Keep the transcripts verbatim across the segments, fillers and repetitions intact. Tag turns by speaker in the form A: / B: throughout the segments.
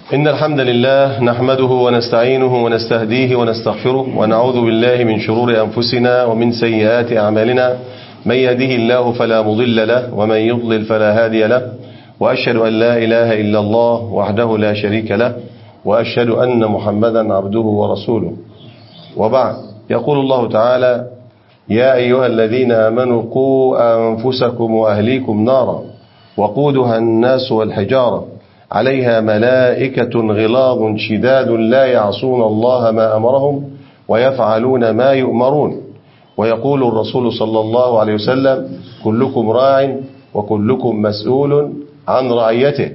A: إن الحمد لله نحمده ونستعينه ونستهديه ونستغفره ونعوذ بالله من شرور أنفسنا ومن سيئات أعمالنا. من يهده الله فلا مضل له ومن يضلل فلا هادي له، وأشهد أن لا إله إلا الله وحده لا شريك له، وأشهد أن محمدا عبده ورسوله. وبعد، يقول الله تعالى: يا أيها الذين آمنوا قوا أنفسكم وأهليكم نارا وقودها الناس والحجارة عليها ملائكة غلاظ شداد لا يعصون الله ما أمرهم ويفعلون ما يؤمرون. ويقول الرسول صلى الله عليه وسلم: كلكم راع وكلكم مسؤول عن رعيته.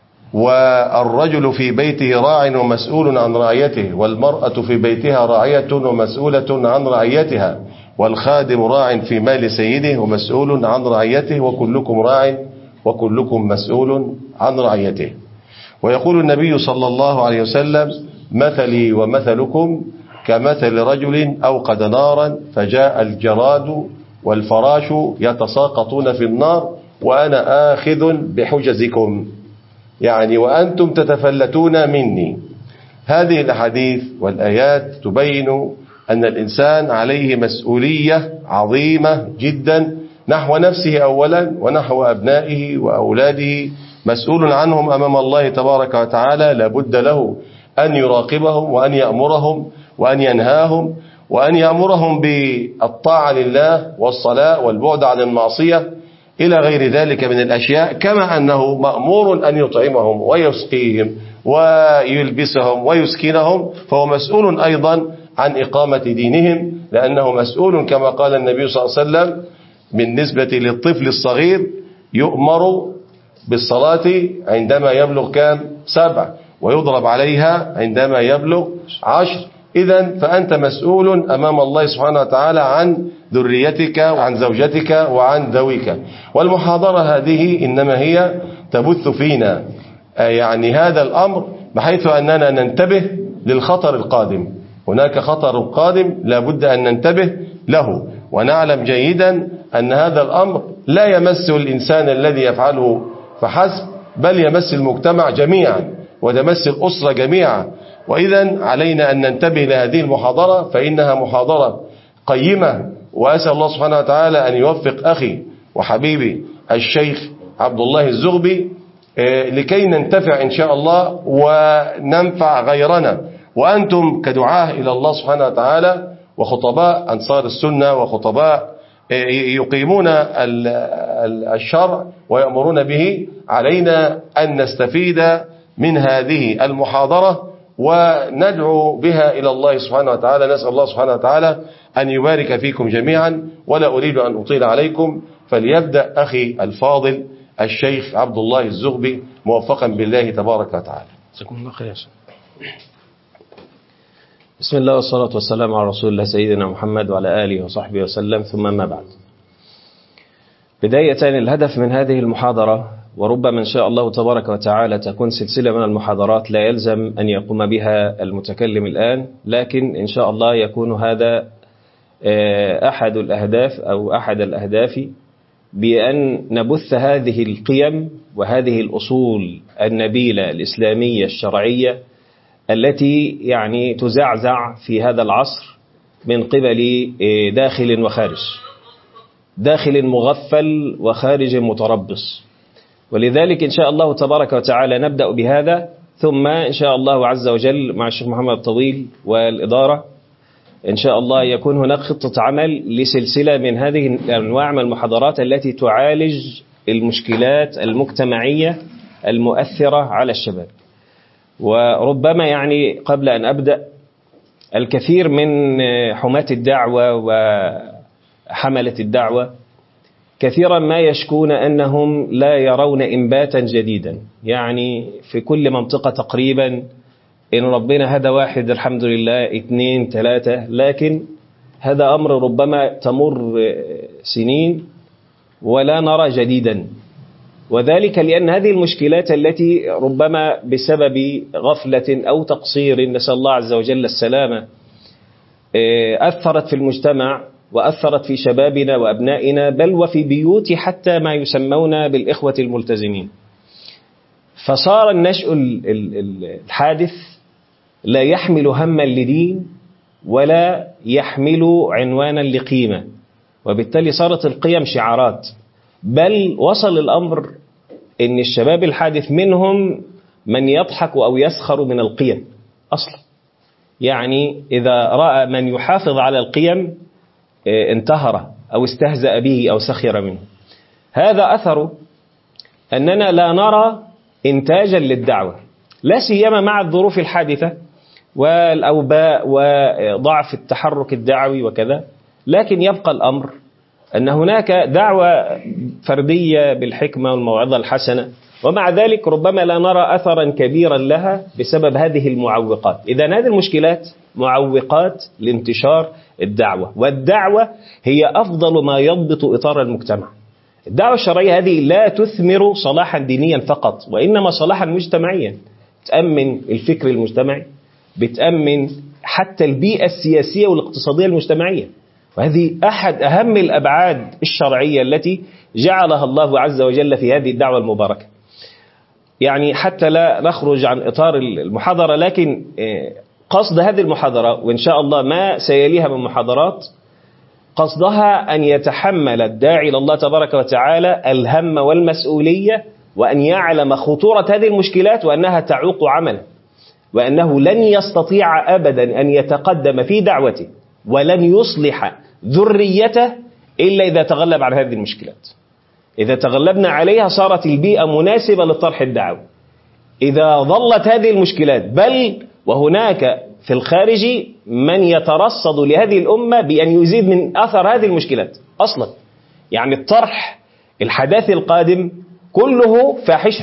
A: والرجل في بيته راع ومسؤول عن رعيته، والمرأة في بيتها راعية ومسؤولة عن رعيتها، والخادم راع في مال سيده ومسؤول عن رعيته، وكلكم راع وكلكم مسؤول عن رعيته. ويقول النبي صلى الله عليه وسلم: مثلي ومثلكم كمثل رجل أوقد نارا فجاء الجراد والفراش يتساقطون في النار وأنا آخذ بحجزكم، يعني وأنتم تتفلتون مني. هذه الأحاديث والآيات تبين أن الإنسان عليه مسؤولية عظيمة جدا نحو نفسه أولا، ونحو أبنائه وأولاده، مسؤول عنهم أمام الله تبارك وتعالى. لابد له أن يراقبهم وأن يأمرهم وأن ينهاهم، وأن يأمرهم بالطاعة لله والصلاة والبعد عن المعصية إلى غير ذلك من الأشياء، كما أنه مأمور أن يطعمهم ويسقيهم ويلبسهم ويسكنهم، فهو مسؤول أيضا عن إقامة دينهم، لأنه مسؤول كما قال النبي صلى الله عليه وسلم بالنسبة للطفل الصغير: يؤمر بالصلاة عندما يبلغ كام؟ سبع، ويضرب عليها عندما يبلغ عشر. إذن فأنت مسؤول أمام الله سبحانه وتعالى عن ذريتك وعن زوجتك وعن ذويك. والمحاضرة هذه إنما هي تبث فينا يعني هذا الأمر، بحيث أننا ننتبه للخطر القادم. هناك خطر قادم لابد أن ننتبه له، ونعلم جيدا أن هذا الأمر لا يمس الإنسان الذي يفعله فحسب، بل يمس المجتمع جميعا ويمس الأسرة جميعا. وإذن علينا أن ننتبه لهذه المحاضرة، فإنها محاضرة قيمة. وأسأل الله سبحانه وتعالى أن يوفق أخي وحبيبي الشيخ عبد الله الزغبي لكي ننتفع إن شاء الله وننفع غيرنا. وأنتم كدعاة إلى الله سبحانه وتعالى وخطباء أنصار السنة وخطباء يقيمون الشرع ويأمرون به، علينا أن نستفيد من هذه المحاضرة وندعو بها إلى الله سبحانه وتعالى. نسأل الله سبحانه وتعالى أن يبارك فيكم جميعا، ولا أريد أن أطيل عليكم، فليبدأ أخي الفاضل الشيخ عبد الله الزغبي موفقا بالله تبارك وتعالى.
B: جزاكم الله خير. بسم الله والصلاة والسلام على رسول الله سيدنا محمد وعلى آله وصحبه وسلم، ثم ما بعد. بداية، الهدف من هذه المحاضرة، وربما إن شاء الله تبارك وتعالى تكون سلسلة من المحاضرات لا يلزم أن يقوم بها المتكلم الآن، لكن إن شاء الله يكون هذا أحد الأهداف أو أحد الأهداف، بأن نبث هذه القيم وهذه الأصول النبيلة الإسلامية الشرعية التي يعني تزعزع في هذا العصر من قبل داخل وخارج، داخل مغفل وخارج متربص. ولذلك إن شاء الله تبارك وتعالى نبدأ بهذا، ثم إن شاء الله عز وجل مع الشيخ محمد الطويل والإدارة إن شاء الله يكون هناك خطة عمل لسلسلة من هذه الأنواع من المحاضرات التي تعالج المشكلات المجتمعية المؤثرة على الشباب. وربما يعني قبل أن أبدأ، الكثير من حماة الدعوة وحملة الدعوة كثيرا ما يشكون أنهم لا يرون إنباتا جديدا، يعني في كل منطقة تقريبا إن ربنا هدى واحد الحمد لله، اثنين ثلاثة، لكن هذا أمر ربما تمر سنين ولا نرى جديدا. وذلك لأن هذه المشكلات التي ربما بسبب غفلة أو تقصير، نسأل الله عز وجل السلامة، أثرت في المجتمع وأثرت في شبابنا وأبنائنا، بل وفي بيوت حتى ما يسمون بالإخوة الملتزمين. فصار النشء الحادث لا يحمل هما لدين ولا يحمل عنوانا لقيمة، وبالتالي صارت القيم شعارات. بل وصل الأمر إن الشباب الحادث منهم من يضحك أو يسخر من القيم أصلا. يعني إذا رأى من يحافظ على القيم انتهر أو استهزأ به أو سخر منه. هذا أثر أننا لا نرى إنتاجا للدعوة، لا سيما مع الظروف الحادثة والأوباء وضعف التحرك الدعوي وكذا. لكن يبقى الأمر أن هناك دعوة فردية بالحكمة والموعظة الحسنة، ومع ذلك ربما لا نرى أثرا كبيرا لها بسبب هذه المعوقات. إذن هذه المشكلات معوقات لانتشار الدعوة، والدعوة هي أفضل ما يضبط إطار المجتمع. الدعوة الشرعية هذه لا تثمر صلاحا دينيا فقط، وإنما صلاحا مجتمعيا، تأمن الفكر المجتمعي، بتأمن حتى البيئة السياسية والاقتصادية المجتمعية. وهذه أحد أهم الأبعاد الشرعية التي جعلها الله عز وجل في هذه الدعوة المباركة. يعني حتى لا نخرج عن إطار المحاضرة، لكن قصد هذه المحاضرة وإن شاء الله ما سيليها من محاضرات، قصدها أن يتحمل الداعي إلى الله تبارك وتعالى الهم والمسؤولية، وأن يعلم خطورة هذه المشكلات وأنها تعوق عمله، وأنه لن يستطيع أبدا أن يتقدم في دعوته ولن يصلح ذريته إلا إذا تغلب على هذه المشكلات. إذا تغلبنا عليها صارت البيئة مناسبة للطرح الدعوي. إذا ظلت هذه المشكلات، بل وهناك في الخارج من يترصد لهذه الأمة بأن يزيد من أثر هذه المشكلات أصلا. يعني الطرح الحداثي القادم كله فاحشة،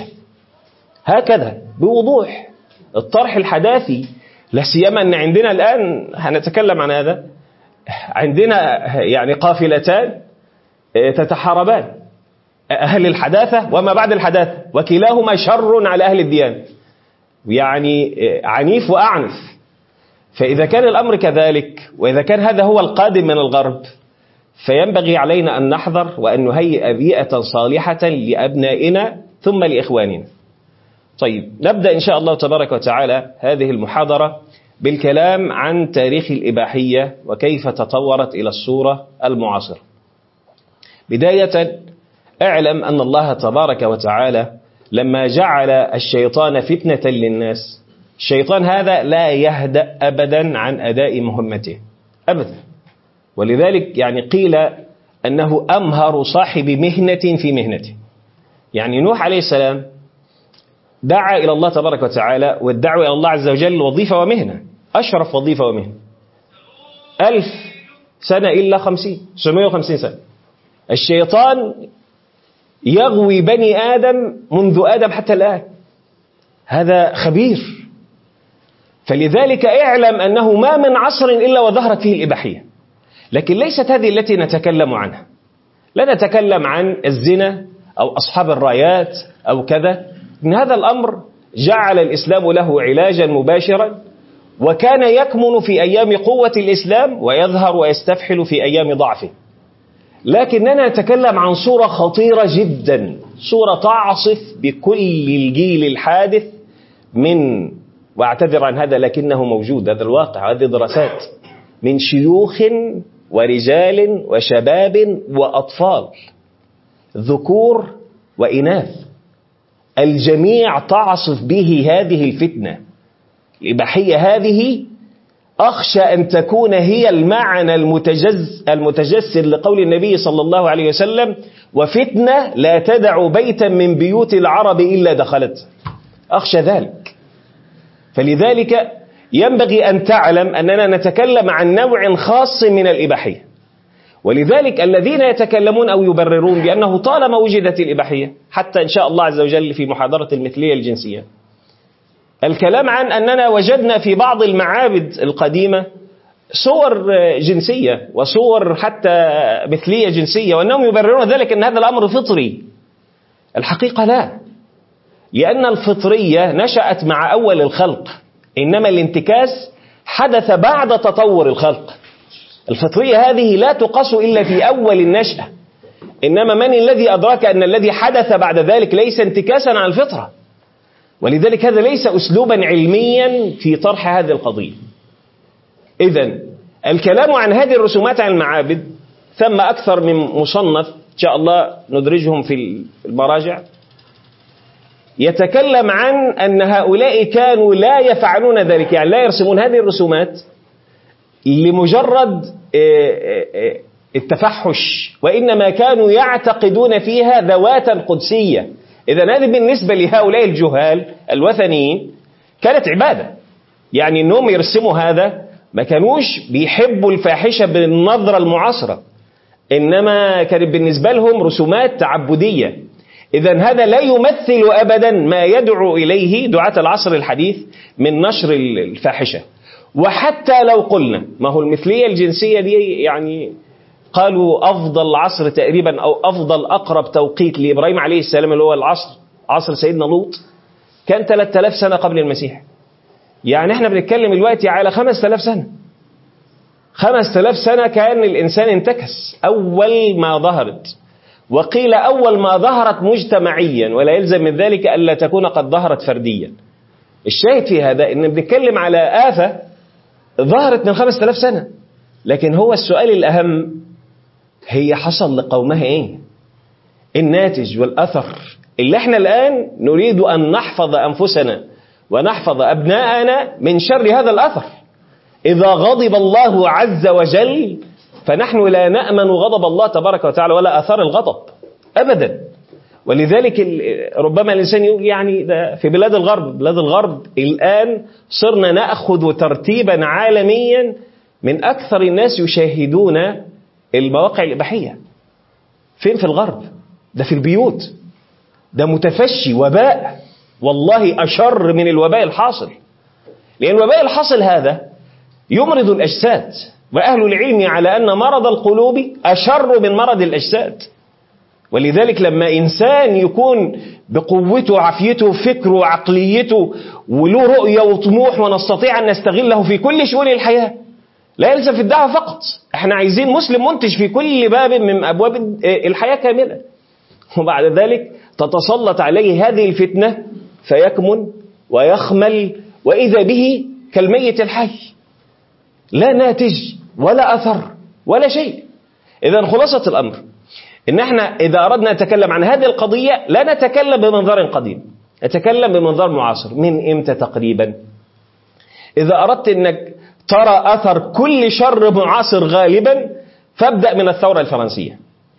B: هكذا بوضوح. الطرح الحداثي، لا سيما أن عندنا الآن هنتكلم عن هذا، عندنا يعني قافلتان تتحاربان، أهل الحداثة وما بعد الحداثة، وكلاهما شر على أهل الديانة، يعني عنيف وأعنف. فإذا كان الأمر كذلك، وإذا كان هذا هو القادم من الغرب، فينبغي علينا أن نحذر وأن نهيئ بيئة صالحة لأبنائنا ثم لإخواننا. طيب، نبدأ إن شاء الله تبارك وتعالى هذه المحاضرة بالكلام عن تاريخ الإباحية وكيف تطورت إلى الصورة المعاصرة. بداية، اعلم أن الله تبارك وتعالى لما جعل الشيطان فتنة للناس، الشيطان هذا لا يهدأ أبدا عن أداء مهمته أبدا. ولذلك يعني قيل أنه أمهر صاحب مهنة في مهنته. يعني نوح عليه السلام دعا إلى الله تبارك وتعالى، والدعوة إلى الله عز وجل وظيفة ومهنة، أشرف وظيفة ومهنة. ألف سنة إلا خمسين سمية وخمسين سنة. الشيطان يغوي بني آدم منذ آدم حتى الآن، هذا خبير. فلذلك اعلم أنه ما من عصر إلا وظهرت فيه الإباحية. لكن ليست هذه التي نتكلم عنها. لا نتكلم عن الزنا أو أصحاب الرايات أو كذا. إن هذا الأمر جعل الإسلام له علاجا مباشرا، وكان يكمن في أيام قوة الإسلام ويظهر ويستفحل في أيام ضعفه. لكننا نتكلم عن صورة خطيرة جدا، صورة تعصف بكل الجيل الحادث من، واعتذر عن هذا لكنه موجود، هذا الواقع، هذه دراسات، من شيوخ ورجال وشباب وأطفال، ذكور وإناث، الجميع تعصف به هذه الفتنة الإباحية. هذه أخشى أن تكون هي المعنى المتجز المتجسد لقول النبي صلى الله عليه وسلم: وفتنة لا تدع بيتا من بيوت العرب إلا دخلت. أخشى ذلك. فلذلك ينبغي أن تعلم أننا نتكلم عن نوع خاص من الإباحية. ولذلك الذين يتكلمون أو يبررون بأنه طالما وجدت الإباحية، حتى إن شاء الله عز وجل في محاضرة المثلية الجنسية، الكلام عن أننا وجدنا في بعض المعابد القديمة صور جنسية وصور حتى مثلية جنسية، وأنهم يبررون ذلك أن هذا الأمر فطري. الحقيقة لا، لأن الفطرية نشأت مع أول الخلق، إنما الانتكاس حدث بعد تطور الخلق. الفطرية هذه لا تقاس إلا في أول النشأة، إنما من الذي أدرك أن الذي حدث بعد ذلك ليس انتكاسا عن الفطرة؟ ولذلك هذا ليس أسلوبا علميا في طرح هذه القضية. إذن الكلام عن هذه الرسومات عن المعابد ثم أكثر من مصنف إن شاء الله ندرجهم في المراجع يتكلم عن أن هؤلاء كانوا لا يفعلون ذلك، يعني لا يرسمون هذه الرسومات لمجرد التفحش، وإنما كانوا يعتقدون فيها ذواتا قدسية. إذن هذه بالنسبة لهؤلاء الجهال الوثنيين كانت عبادة، يعني أنهم يرسموا هذا ما كانوش بيحبوا الفاحشة بالنظرة المعاصرة، إنما كانت بالنسبة لهم رسومات تعبدية. إذن هذا لا يمثل أبدا ما يدعو إليه دعاة العصر الحديث من نشر الفاحشة. وحتى لو قلنا ما هو المثلية الجنسية دي، يعني قالوا أفضل عصر تقريبا أو أفضل أقرب توقيت لإبراهيم عليه السلام اللي هو العصر عصر سيدنا لوط كان ثلاثة آلاف سنة قبل المسيح. يعني احنا بنتكلم دلوقتي على خمسة آلاف سنة. خمسة آلاف سنة كان الإنسان انتكس أول ما ظهرت، وقيل أول ما ظهرت مجتمعيا، ولا يلزم من ذلك ألا تكون قد ظهرت فرديا. الشاهد في هذا إن بنتكلم على آفة ظهرت من خمسة آلاف سنة، لكن هو السؤال الأهم هي حصل لقومها إيه؟ الناتج والأثر اللي احنا الآن نريد أن نحفظ أنفسنا ونحفظ أبناءنا من شر هذا الأثر. إذا غضب الله عز وجل فنحن لا نأمن غضب الله تبارك وتعالى ولا أثار الغضب أبدا. ولذلك ربما الإنسان يقول يعني ده في بلاد الغرب، بلاد الغرب الآن صرنا نأخذ ترتيبا عالميا من أكثر الناس يشاهدون المواقع الإباحية. فين في الغرب؟ ده في البيوت، ده متفشي وباء والله أشر من الوباء الحاصل، لأن الوباء الحاصل هذا يمرض الأجساد، وأهل العلم على أن مرض القلوب أشر من مرض الأجساد. ولذلك لما إنسان يكون بقوته وعافيته وفكره وعقليته وله رؤية وطموح ونستطيع أن نستغله في كل شؤون الحياة، لا يلزم في الدعوة فقط، احنا عايزين مسلم منتج في كل باب من أبواب الحياة كاملة. وبعد ذلك تتسلط عليه هذه الفتنة فيكمن ويخمل وإذا به كالميت الحي، لا ناتج ولا أثر ولا شيء. إذن خلاصة الأمر إن احنا إذا أردنا نتكلم عن هذه القضية لا نتكلم بمنظار قديم، نتكلم بمنظار معاصر. من إمتى تقريبا؟ إذا أردت أنك ترى أثر كل شر معاصر غالبا فابدأ من الثورة الفرنسية.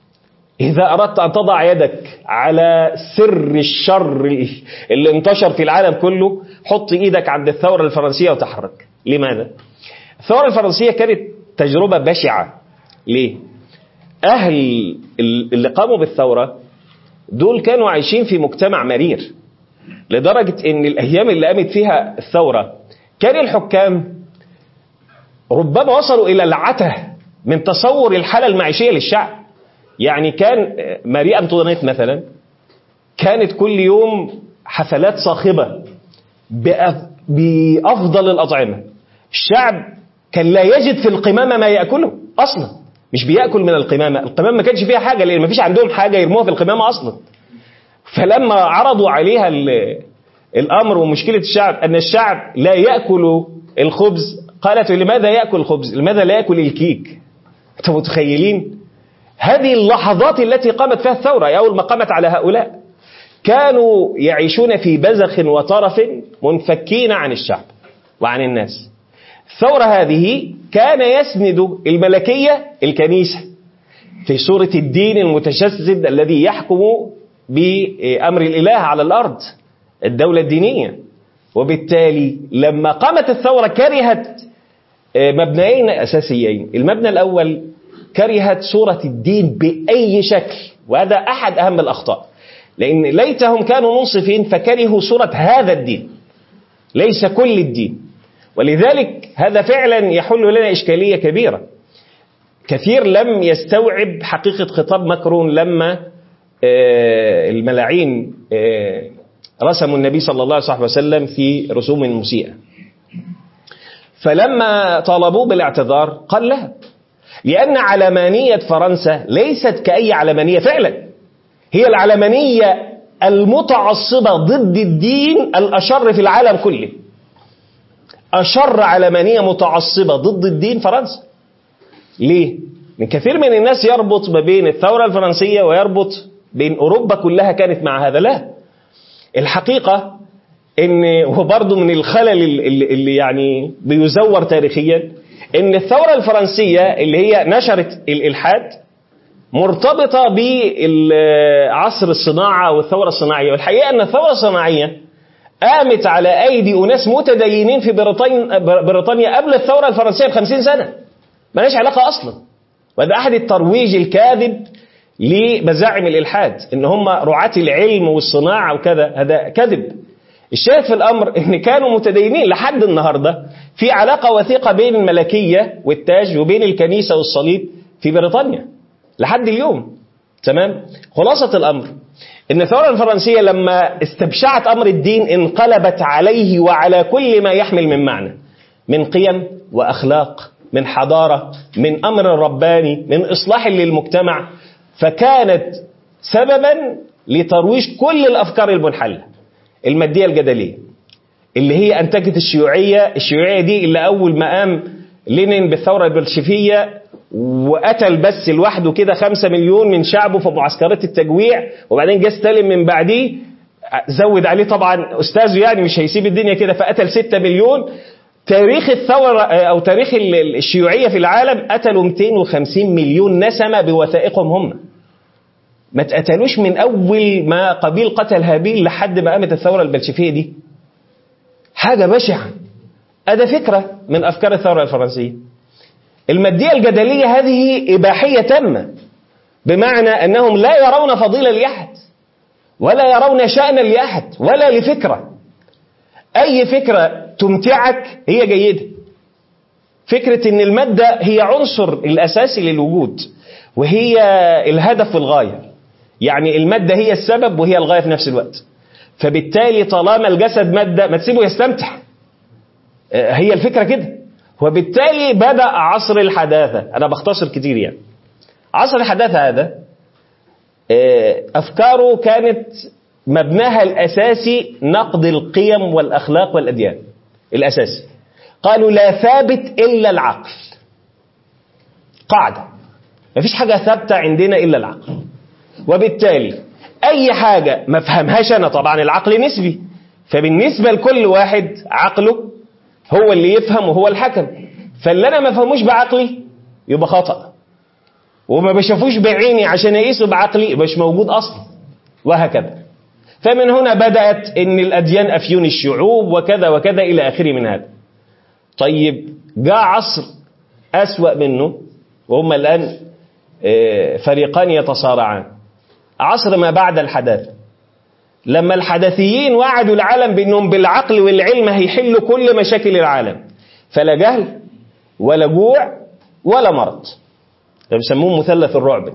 B: إذا أردت أن تضع يدك على سر الشر اللي انتشر في العالم كله حط إيدك عند الثورة الفرنسية وتحرك. لماذا؟ الثورة الفرنسية كانت تجربة بشعة. ليه؟ أهل اللي قاموا بالثورة دول كانوا عايشين في مجتمع مرير، لدرجة أن الأيام اللي قامت فيها الثورة كان الحكام ربما وصلوا إلى العته من تصور الحالة المعيشية للشعب. يعني كان ماري أنطوانيت مثلا كانت كل يوم حفلات صاخبة بأفضل الأطعمة. الشعب كان لا يجد في القمامة ما يأكله أصلا، مش بيأكل من القمامة، القمامة ما كانش فيها حاجة لأن ما فيش عندهم حاجة يرموها في القمامة أصلا. فلما عرضوا عليها الأمر ومشكلة الشعب أن الشعب لا يأكل الخبز قالت لماذا يأكل الخبز؟ لماذا لا يأكل الكيك؟ أنتم متخيلين؟ هذه اللحظات التي قامت فيها الثورة أول ما قامت على هؤلاء كانوا يعيشون في بزخ وطرف منفكين عن الشعب وعن الناس. الثورة هذه كان يسند الملكية الكنيسة في صورة الدين المتشدد الذي يحكم بأمر الإله على الأرض، الدولة الدينية. وبالتالي لما قامت الثورة كرهت مبنيين أساسيين. المبنى الأول كرهت صورة الدين بأي شكل، وهذا أحد أهم الأخطاء، لأن ليتهم كانوا منصفين فكرهوا صورة هذا الدين ليس كل الدين. ولذلك هذا فعلا يحل لنا إشكالية كبيرة. كثير لم يستوعب حقيقة خطاب ماكرون لما الملاعين رسموا النبي صلى الله عليه وسلم في رسوم مسيئة، فلما طالبوه بالاعتذار قال لا، لأن علمانية فرنسا ليست كأي علمانية فعلا، هي العلمانية المتعصبة ضد الدين الأشر في العالم كله. أشر علمانية متعصبة ضد الدين فرنسا. ليه؟ من كثير من الناس يربط ما بين الثورة الفرنسية ويربط بين أوروبا كلها كانت مع هذا. لا، الحقيقة إن وبرضه من الخلل اللي, اللي يعني بيزور تاريخيا إن الثورة الفرنسية اللي هي نشرت الإلحاد مرتبطة بعصر الصناعة والثورة الصناعية. والحقيقة أن الثورة الصناعية قامت على أيدي أناس متدينين في بريطانيا قبل الثورة الفرنسية بخمسين سنة، ما لهاش علاقة أصلا. وهذا أحد الترويج الكاذب لمزاعم الإلحاد، إن هم رعاة العلم والصناعة وكذا. هذا كذب. الشاهد في الأمر إن كانوا متدينين لحد النهاردة، في علاقة وثيقة بين الملكية والتاج وبين الكنيسة والصليب في بريطانيا لحد اليوم. تمام. خلاصة الأمر إن الثورة الفرنسية لما استبشعت أمر الدين انقلبت عليه وعلى كل ما يحمل من معنى، من قيم وأخلاق، من حضارة، من أمر رباني، من إصلاح للمجتمع. فكانت سببا لترويج كل الأفكار المنحلة المادية الجدلية اللي هي أنتجت الشيوعية. الشيوعية دي اللي أول ما قام لينين بالثورة البلشفية وقتل بس لوحده كده خمسة مليون من شعبه في معسكرات التجويع، وبعدين جه ستالين من بعديه زود عليه طبعا أستاذه، يعني مش هيسيب الدنيا كده، فقتل ستة مليون. تاريخ الثورة أو تاريخ الشيوعية في العالم قتلوا مئتين وخمسين مليون نسمة بوثائقهم هم. ما تقتلوش من أول ما قبيل قتل هابيل لحد ما قامت الثورة البلشفية دي. حاجة بشعة. هذا فكرة من أفكار الثورة الفرنسية. المادية الجدلية هذه إباحية تامة، بمعنى أنهم لا يرون فضيلة لأحد ولا يرون شأنا لأحد ولا لفكرة. أي فكرة تمتعك هي جيدة. فكرة أن المادة هي عنصر الأساسي للوجود وهي الهدف والغاية، يعني المادة هي السبب وهي الغاية في نفس الوقت. فبالتالي طالما الجسد مادة ما تسيبه يستمتع، هي الفكرة كده. وبالتالي بدأ عصر الحداثة. أنا بختصر كتير يعني. عصر الحداثة هذا أفكاره كانت مبناها الأساسي نقد القيم والأخلاق والأديان. الأساسي قالوا لا ثابت إلا العقل. قاعدة، ما فيش حاجة ثابتة عندنا إلا العقل. وبالتالي أي حاجة ما فهمهاش أنا، طبعا العقل نسبي، فبالنسبة لكل واحد عقله هو اللي يفهم وهو الحكم. فاللي أنا ما فهموش بعقلي يبقى خطأ، وما بشوفوش بعيني عشان أقيسه بعقلي يبقى مش موجود أصلا، وهكذا. فمن هنا بدأت إن الأديان أفيون الشعوب وكذا وكذا إلى آخره من هذا. طيب جاء عصر أسوأ منه، وهم الآن فريقان يتصارعان، عصر ما بعد الحداثة. لما الحداثيين وعدوا العالم بأنهم بالعقل والعلم هيحلوا كل مشاكل العالم، فلا جهل ولا جوع ولا مرض، ده بيسموه مثلث الرعب.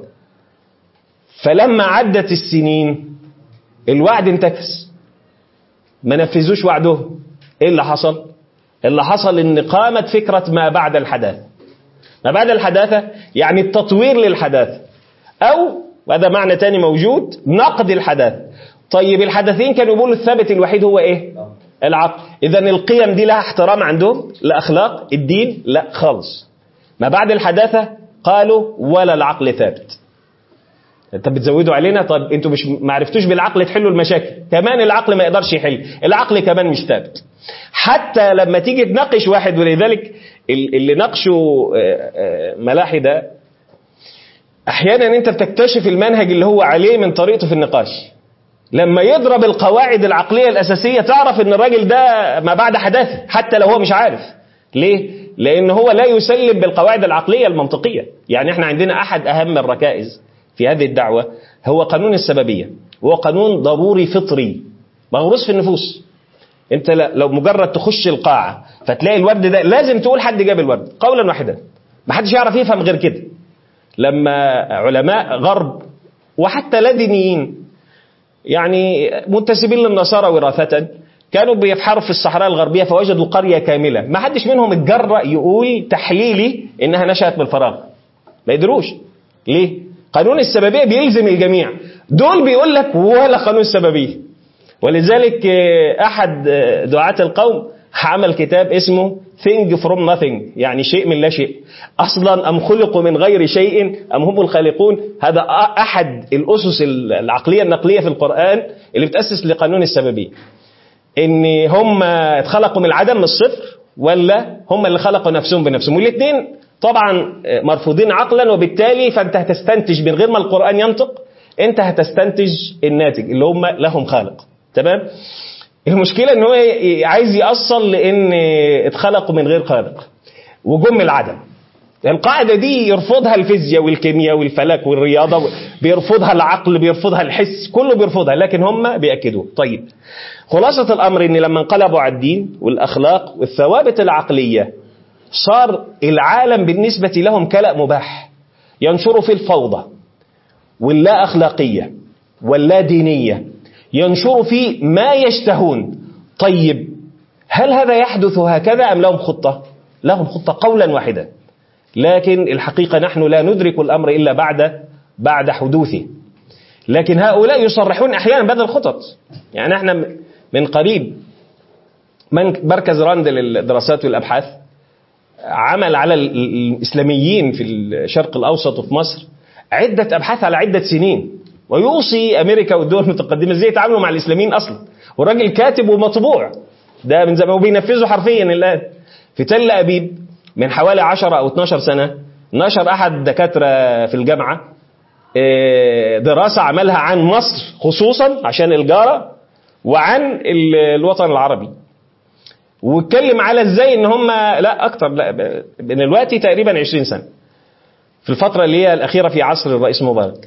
B: فلما عدت السنين الوعد انتكس، ما نفذوش وعدهم. ايه اللي حصل؟ اللي حصل ان قامت فكرة ما بعد الحداثة. ما بعد الحداثة يعني التطوير للحداثة، او وهذا معنى تاني موجود، نقد الحداثة. طيب الحداثيين كانوا يقولوا الثابت الوحيد هو ايه؟ العقل. اذن القيم دي لها احترام عندهم؟ الأخلاق، الدين؟ لا خالص. ما بعد الحداثة قالوا ولا العقل ثابت. انت بتزودوا علينا. طب انتوا مش معرفتوش بالعقل تحلوا المشاكل، كمان العقل ما يقدرش يحل، العقل كمان مش ثابت. حتى لما تيجي تناقش واحد، ولذلك اللي ناقشوا ملاحدة احيانا انت بتكتشف المنهج اللي هو عليه من طريقته في النقاش. لما يضرب القواعد العقلية الأساسية تعرف ان الراجل ده ما بعد حداثي، حتى لو هو مش عارف. ليه؟ لأن هو لا يسلم بالقواعد العقلية المنطقية. يعني احنا عندنا أحد أهم الركائز في هذه الدعوة هو قانون السببية، وهو قانون ضروري فطري مغروس في النفوس. انت لو مجرد تخش القاعة فتلاقي الورد ده، لازم تقول حد جاب الورد قولا واحدا، ما حدش يعرف يفهم غير كده. لما علماء غرب وحتى لا دينيين يعني منتسبين للنصارى وراثة كانوا بيبحروا في الصحراء الغربية فوجدوا قرية كاملة ما حدش منهم اتجرأ يقول تحليلي انها نشأت بالفراغ، ما يدروش. ليه؟ قانون السببية بيلزم الجميع. دول بيقول لك ولا قانون السببية. ولذلك أحد دعاة القوم عمل كتاب اسمه Thing from Nothing، يعني شيء من لا شيء. أصلا أم خلقوا من غير شيء أم هم الخالقون. هذا أحد الأسس العقلية النقلية في القرآن اللي بتأسس لقانون السببية، إن هم اتخلقوا من العدم من الصفر ولا هم اللي خلقوا نفسهم بنفسهم. والاثنين طبعا مرفوضين عقلا، وبالتالي فأنت هتستنتج من غير ما القرآن ينطق، أنت هتستنتج الناتج اللي هم لهم خالق. تمام. المشكلة إن هو عايز يأصل لأن اتخلقوا من غير خالق وجم العدم. القاعدة دي يرفضها الفيزياء والكيمياء والفلك والرياضة، بيرفضها العقل، بيرفضها الحس، كله بيرفضها، لكن هم بيأكدوه. طيب خلاصة الأمر إن لما انقلبوا على الدين والأخلاق والثوابت العقلية، صار العالم بالنسبة لهم كلأ مباح، ينشروا في الفوضى واللا أخلاقية واللا دينية، ينشروا فيه ما يشتهون. طيب هل هذا يحدث هكذا أم لهم خطة؟ لهم خطة قولا واحدا، لكن الحقيقة نحن لا ندرك الأمر إلا بعد بعد حدوثه. لكن هؤلاء يصرحون أحيانا بهذه الخطط. يعني احنا من قريب من مركز راند للدراسات والأبحاث عمل على الإسلاميين في الشرق الأوسط وفي مصر عدة أبحاث على عدة سنين، ويوصي أمريكا والدول المتقدمة ازاي يتعاملوا مع الإسلاميين أصلا. والراجل كاتب ومطبوع ده من زمان، وبينفذوا حرفيا الآن. في تل أبيب من حوالي عشرة أو اثناشر سنة نشر أحد دكاترة في الجامعة دراسة عملها عن مصر خصوصا عشان الجارة وعن الوطن العربي، واتكلم على ازاي ان هم لا اكتر لا من الوقت تقريبا عشرين سنة في الفترة اللي هي الأخيرة في عصر الرئيس مبارك،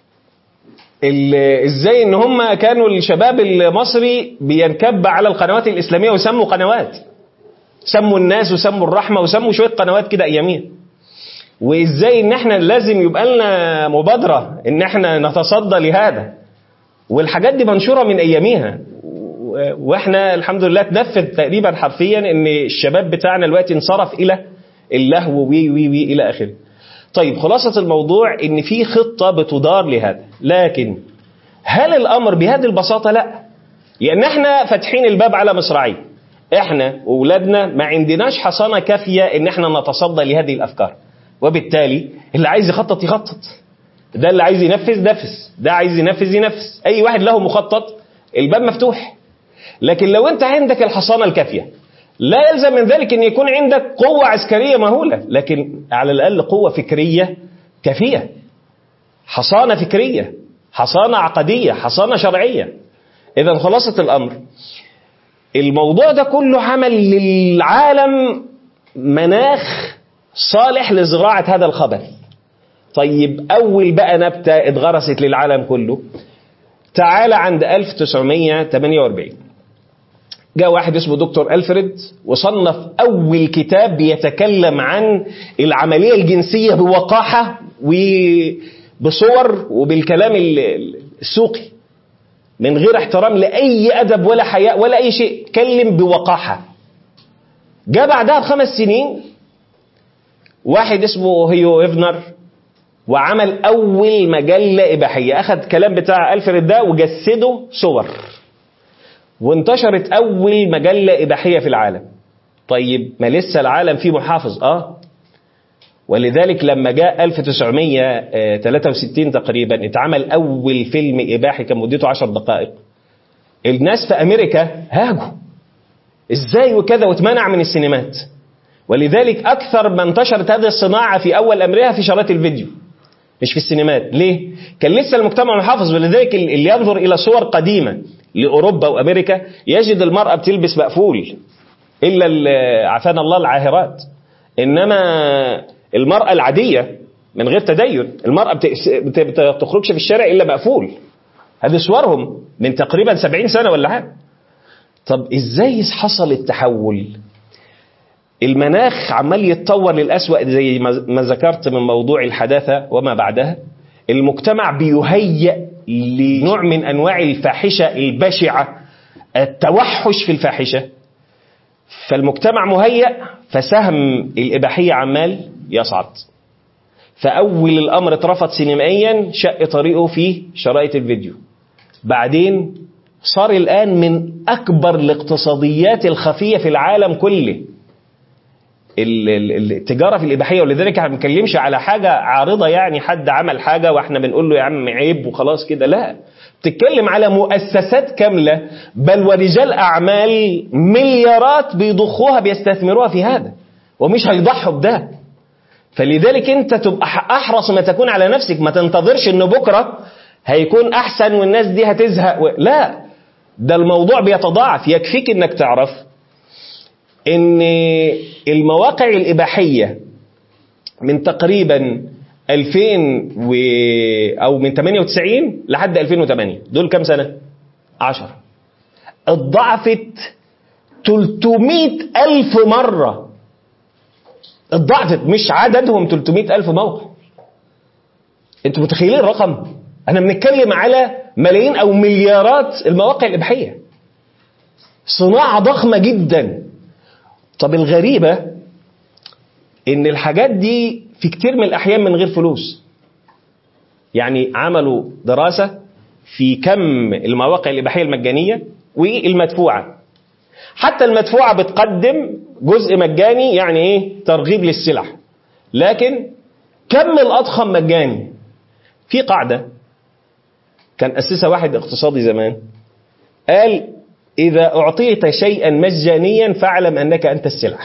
B: ازاي ان هم كانوا الشباب المصري بينكب على القنوات الإسلامية وسموا قنوات، سموا الناس وسموا الرحمة وسموا شوية قنوات كده أيامية. وازاي ان احنا لازم يبقى لنا مبادرة ان احنا نتصدى لهذا، والحاجات دي منشورة من أياميها. واحنا الحمد لله تنفذ تقريبا حرفيا ان الشباب بتاعنا الوقت انصرف الى اللهو وي وي وي الى اخره. طيب خلاصة الموضوع ان في خطة بتدار لهذا، لكن هل الامر بهذه البساطة؟ لا، لان احنا فاتحين الباب على مصراعيه. احنا واولادنا ما عندناش حصانة كافية ان احنا نتصدى لهذه الافكار، وبالتالي اللي عايز يخطط يخطط، ده اللي عايز ينفذ نفذ، ده عايز ينفذ ينفذ، اي واحد له مخطط الباب مفتوح. لكن لو انت عندك الحصانة الكافية، لا يلزم من ذلك ان يكون عندك قوة عسكرية مهولة، لكن على الاقل قوة فكرية كافية، حصانة فكرية، حصانة عقدية، حصانة شرعية. اذا خلاصة الامر الموضوع ده كله عمل للعالم مناخ صالح لزراعة هذا الخبث. طيب أول بقى نبتة اتغرست للعالم كله، تعال عند ألف وتسعمائة وثمانية وأربعين جاء واحد اسمه دكتور ألفريد وصنف أول كتاب بيتكلم عن العملية الجنسية بوقاحة وبصور وبالكلام السوقي من غير احترام لأي أدب ولا حياء ولا أي شيء، كلم بوقاحة. جاء بعدها بخمس سنين واحد اسمه هيو إفنر وعمل أول مجلة إباحية، أخذ كلام بتاع ألفريد ده وجسده صور، وانتشرت أول مجلة إباحية في العالم. طيب ما لسه العالم فيه محافظ آه ولذلك لما جاء ألف وتسعمائة وثلاثة وستين تقريبا اتعمل أول فيلم إباحي كان مدته عشر دقائق، الناس في أمريكا هاجوا إزاي وكذا واتمنع من السينمات. ولذلك أكثر ما انتشرت هذه الصناعة في أول أمرها في شرائط الفيديو مش في السينمات. ليه؟ كان لسه المجتمع محافظ. ولذلك اللي ينظر إلى صور قديمة لأوروبا وأمريكا يجد المرأة بتلبس مقفول إلا عافانا الله العاهرات، إنما المرأة العادية من غير تدين المرأة بتخرجش في الشارع إلا مقفول. هذه صورهم من تقريبا سبعين سنة ولا حاجة. طب إزاي حصل التحول؟ المناخ عمال يتطور للأسوأ زي ما ذكرت من موضوع الحداثة وما بعدها. المجتمع بيهيئ لنوع من أنواع الفاحشة البشعة، التوحش في الفاحشة. فالمجتمع مهيئ، فسهم الإباحية عمال يصعد، فأول الأمر اترفض سينمائيا، شق طريقه في شرائط الفيديو. بعدين صار الآن من أكبر الاقتصاديات الخفية في العالم كله التجارة في الإباحية. ولذلك احنا ما بنتكلمش على حاجة عارضة، يعني حد عمل حاجة واحنا بنقول له يا عم عيب وخلاص كده، لا، بتتكلم على مؤسسات كاملة بل ورجال أعمال مليارات بيضخوها بيستثمروها في هذا ومش هيضحوا بده. فلذلك انت تبقى أحرص ما تكون على نفسك، ما تنتظرش انه بكرة هيكون أحسن والناس دي هتزهق و... لا، ده الموضوع بيتضاعف. يكفيك انك تعرف ان المواقع الإباحية من تقريبا ألفين و... أو من ثمانية وتسعين لحد ألفين وثمانية، دول كم سنة؟ عشرة. اتضاعفت ثلاثمائة ألف مرة، اتضاعفت، مش عددهم ثلاثمائة ألف موقع. انتوا متخيلين الرقم؟ انا بنتكلم على ملايين او مليارات المواقع الإباحية، صناعة ضخمة جدا. طب الغريبة ان الحاجات دي في كتير من الأحيان من غير فلوس. يعني عملوا دراسة في كم المواقع الإباحية المجانية والمدفوعة. حتى المدفوعة بتقدم جزء مجاني، يعني ايه، ترغيب للسلع، لكن كم الأضخم مجاني. في قاعدة كان أسسها واحد اقتصادي زمان، قال إذا أعطيت شيئا مجانيا فاعلم أنك أنت السلع.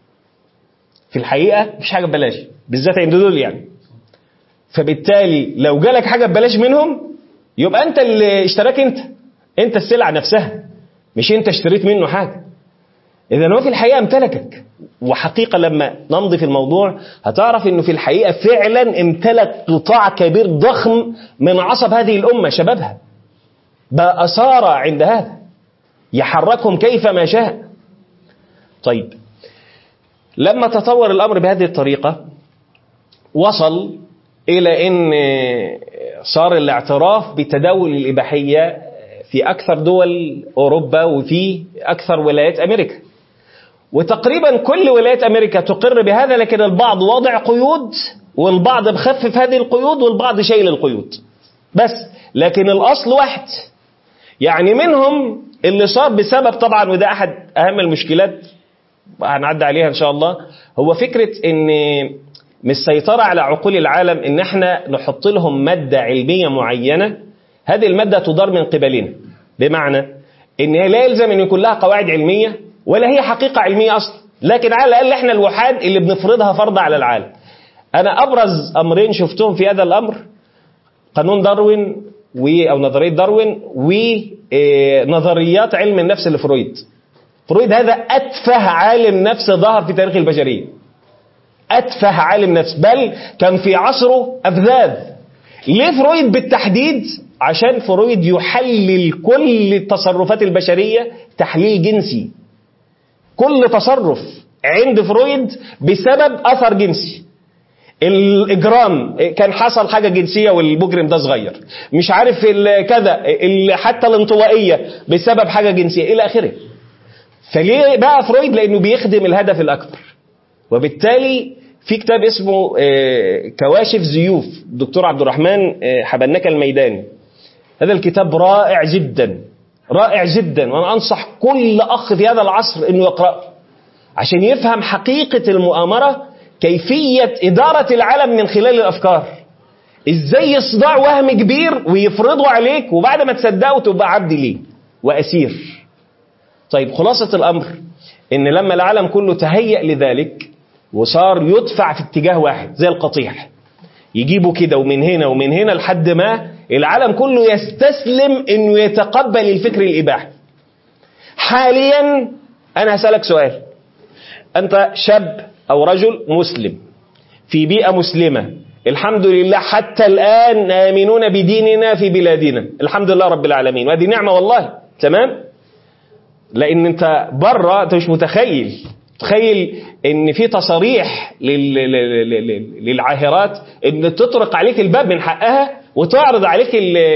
B: في الحقيقة مش حاجة ببلاش، بالذات عند دول يعني. فبالتالي لو جالك حاجة ببلاش منهم يبقى أنت اللي اشتراك، أنت أنت السلعة نفسها، مش أنت اشتريت منه حاجة. إذا هو في الحقيقة امتلكك. وحقيقة لما نمضي في الموضوع هتعرف أنه في الحقيقة فعلا امتلك قطاع كبير ضخم من عصب هذه الأمة، شبابها بقى أسارى عند هذا، يحركهم كيفما شاء. طيب لما تطور الأمر بهذه الطريقة وصل إلى أن صار الاعتراف بتداول الإباحية في أكثر دول أوروبا وفي أكثر ولايات أمريكا، وتقريبا كل ولايات أمريكا تقر بهذا، لكن البعض وضع قيود والبعض بخفف هذه القيود والبعض شايل القيود بس، لكن الأصل واحد. يعني منهم اللي صار بسبب طبعا، وده أحد أهم المشكلات هنعدي عليها إن شاء الله، هو فكرة إن مش سيطرة على عقول العالم إن احنا نحط لهم مادة علمية معينة، هذه المادة تدار من قبلنا، بمعنى إن لا يلزم أن يكون لها قواعد علمية ولا هي حقيقة علمية أصلا، لكن على الأقل احنا الوحاد اللي بنفرضها فرض على العالم. أنا أبرز أمرين شفتهم في هذا الأمر قانون داروين و أو نظرية داروين ونظريات علم النفس لفرويد. فرويد هذا أتفه عالم نفس ظهر في تاريخ البشرية، أتفه عالم نفس، بل كان في عصره أفذاذ. ليه فرويد بالتحديد؟ عشان فرويد يحلل كل التصرفات البشرية تحليل جنسي. كل تصرف عند فرويد بسبب أثر جنسي. الإجرام كان حصل حاجة جنسية والمجرم ده صغير، مش عارف كذا، حتى الانطوائية بسبب حاجة جنسية إلى آخره. فليه بقى فرويد؟ لأنه بيخدم الهدف الأكبر. وبالتالي في كتاب اسمه كواشف زيوف دكتور عبد الرحمن حبنكة الميداني، هذا الكتاب رائع جدا رائع جدا، وأنا أنصح كل أخ في هذا العصر أنه يقرأه عشان يفهم حقيقة المؤامرة، كيفية إدارة العالم من خلال الأفكار، إزاي يصدع وهم كبير ويفرضوا عليك وبعد ما تصدقوا تبقى عبد ليه وأسير. طيب خلاصة الأمر إن لما العالم كله تهيأ لذلك وصار يدفع في اتجاه واحد زي القطيع، يجيبوا كده ومن هنا ومن هنا لحد ما العالم كله يستسلم إنه يتقبل الفكر الإباحي. حاليا أنا هسألك سؤال، أنت شاب أو رجل مسلم في بيئة مسلمة، الحمد لله حتى الآن آمنون بديننا في بلادنا، الحمد لله رب العالمين، وهذه نعمة والله، تمام؟ لأن أنت برا أنت مش متخيل تخيل ان في تصاريح للعاهرات ان تطرق عليك الباب من حقها وتعرض عليك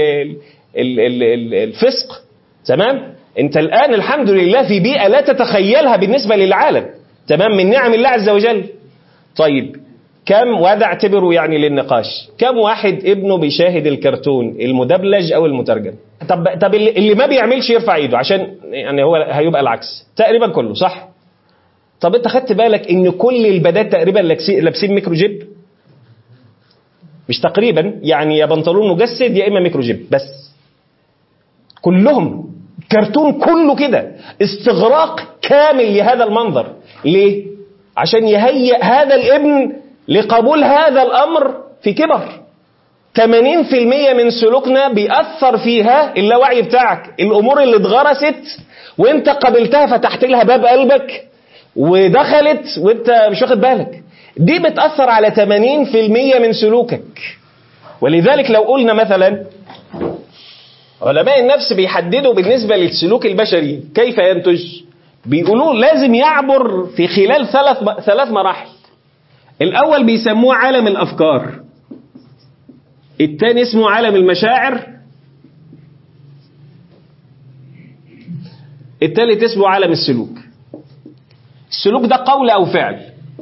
B: الفسق، تمام؟ انت الآن الحمد لله في بيئة لا تتخيلها بالنسبة للعالم، تمام، من نعم الله عز وجل. طيب كم، وهذا اعتبره يعني للنقاش، كم واحد ابنه بيشاهد الكرتون المدبلج او المترجم؟ طب طب اللي ما بيعملش يرفع ايده، عشان يعني هو هيبقى العكس تقريبا كله، صح؟ طب انت خدت بالك ان كل البنات تقريبا لابسين ميكرو جيب؟ مش تقريبا، يعني يا بنطلون مجسد يا اما ميكرو جيب، بس كلهم كرتون كله كده، استغراق كامل لهذا المنظر. ليه؟ عشان يهيئ هذا الابن لقبول هذا الامر في كبر. ثمانين بالمئة من سلوكنا بيأثر فيها اللاوعي بتاعك، الامور اللي اتغرست وانت قبلتها، فتحت لها باب قلبك ودخلت وانت مش واخد بالك، دي بتأثر على ثمانين بالمئة من سلوكك. ولذلك لو قلنا مثلا علماء النفس بيحددوا بالنسبة للسلوك البشري كيف ينتج، بيقولوا لازم يعبر في خلال ثلاث ثلاث مراحل. الأول بيسموه عالم الأفكار، الثاني اسمه عالم المشاعر، الثالث اسمه عالم السلوك. السلوك ده قول أو فعل،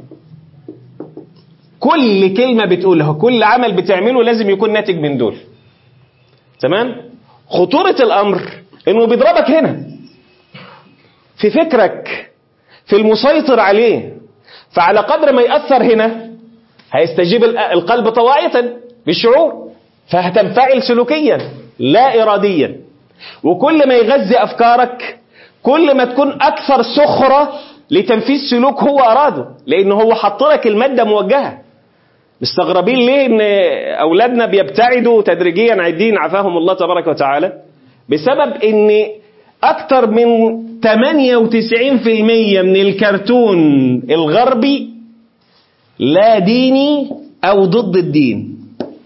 B: كل كلمة بتقولها، كل عمل بتعمله لازم يكون ناتج من دول. تمام؟ خطورة الأمر إنه بيضربك هنا في فكرك، في المسيطر عليه، فعلى قدر ما يأثر هنا هيستجيب القلب طواعية بالشعور، فهتنفعل سلوكيا لا إراديا. وكل ما يغذي أفكارك كل ما تكون أكثر سخرة لتنفيذ سلوك هو أراده، لأنه هو حط لك المادة موجهة. مستغربين ليه ان اولادنا بيبتعدوا تدريجيا عن الدين عافاهم الله تبارك وتعالى؟ بسبب ان اكتر من ثمانية وتسعين بالمئة من الكرتون الغربي لا ديني او ضد الدين،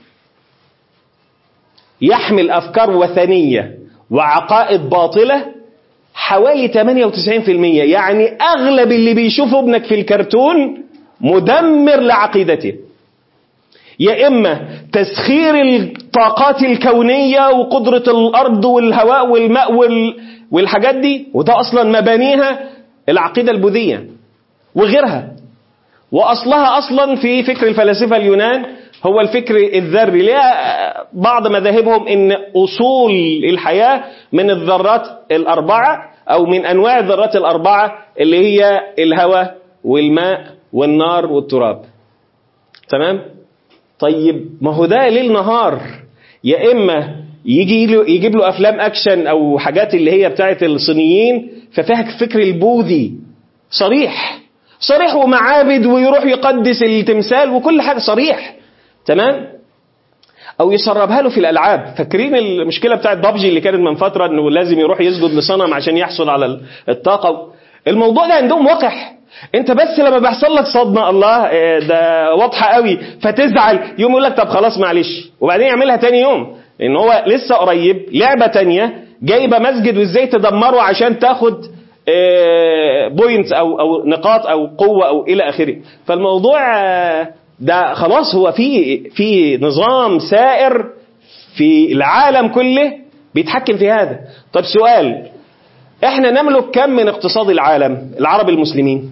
B: يحمل افكار وثنية وعقائد باطلة حوالي ثمانية وتسعين بالمئة. يعني اغلب اللي بيشوفه ابنك في الكرتون مدمر لعقيدته، يا إما تسخير الطاقات الكونية وقدرة الأرض والهواء والماء والحاجات دي، وده أصلا مبانيها العقيدة البوذية وغيرها، وأصلها أصلا في فكر الفلاسفة اليونان هو الفكر الذري. ليه بعض مذاهبهم إن أصول الحياة من الذرات الأربعة أو من أنواع الذرات الأربعة اللي هي الهواء والماء والنار والتراب. تمام؟ طيب ما هو ده ليل نهار، يا إما يجي له يجيب له أفلام أكشن أو حاجات اللي هي بتاعت الصينيين ففيها فكر البوذي صريح صريح ومعابد ويروح يقدس التمثال وكل حاجة صريح. تمام؟ أو يسربها له في الألعاب. فاكرين المشكلة بتاعت بابجي اللي كانت من فترة إنه لازم يروح يسجد لصنم عشان يحصل على الطاقة؟ الموضوع ده عندهم وقح. انت بس لما بيحصل لك صدمة الله ده واضحة قوي فتزعل، يوم يقول لك طب خلاص معلش، وبعدين يعملها تاني يوم، لان هو لسه قريب لعبة تانية جايبة مسجد وازاي تدمره عشان تاخد بوينت او او نقاط او قوة او الى اخره. فالموضوع ده خلاص هو في في نظام سائر في العالم كله بيتحكم في هذا. طب سؤال، احنا نملك كم من اقتصاد العالم العرب المسلمين؟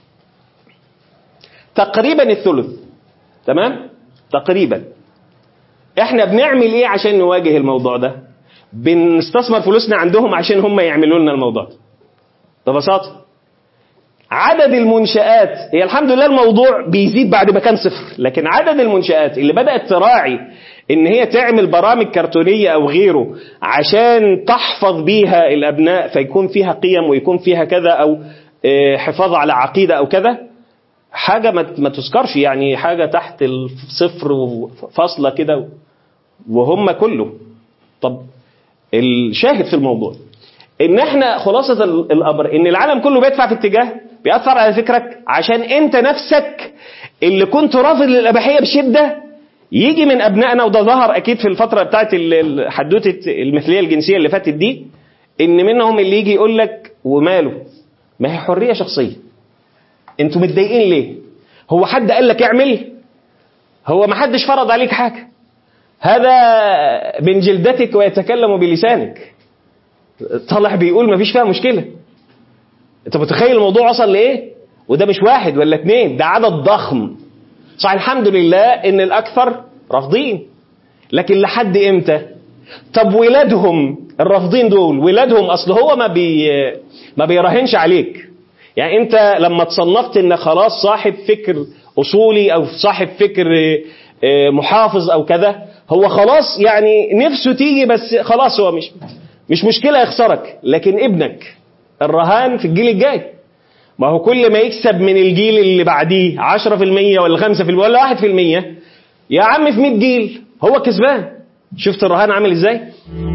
B: تقريبا الثلث. تمام؟ تقريبا. احنا بنعمل ايه عشان نواجه الموضوع ده؟ بنستثمر فلوسنا عندهم عشان هم يعملوا لنا الموضوع ده ببساطة. عدد المنشآت، هي الحمد لله الموضوع بيزيد بعد ما كان صفر، لكن عدد المنشآت اللي بدأت تراعي ان هي تعمل برامج كرتونية او غيره عشان تحفظ بيها الابناء فيكون فيها قيم ويكون فيها كذا او حفاظ على عقيدة او كذا، حاجة ما تذكرش، يعني حاجة تحت الصفر وفاصلة كده وهم كله. طب الشاهد في الموضوع ان احنا خلاصة الامر ان العالم كله بيدفع في اتجاه بيأثر على فكرك، عشان انت نفسك اللي كنت رافض للاباحية بشدة يجي من ابنائنا. وده ظهر اكيد في الفترة بتاعت حدوتة المثلية الجنسية اللي فاتت دي، ان منهم اللي يجي يقول لك وماله، ما هي حرية شخصية، انتوا متضايقين ليه؟ هو حد قال لك اعمل؟ هو ما حدش فرض عليك حاجة، هذا من جلدتك ويتكلم بلسانك. طلع بيقول ما فيش فيها مشكلة. انت متخيل الموضوع وصل لايه؟ وده مش واحد ولا اتنين، ده عدد ضخم صح، الحمد لله ان الاكثر رافضين، لكن لحد امتى؟ طب ولادهم الرافضين دول، ولادهم اصل هو ما بي ما بيراهنش عليك. يعني انت لما تصنفت ان خلاص صاحب فكر اصولي او صاحب فكر محافظ او كذا، هو خلاص يعني نفسه تيجي، بس خلاص هو مش مش مشكلة يخسرك. لكن ابنك الرهان في الجيل الجاي، ما هو كل ما يكسب من الجيل اللي بعديه عشرة في المية ولا خمسة في المية ولا واحد في المية، يا عم في مية جيل هو كسبان. شفت الرهان عامل ازاي؟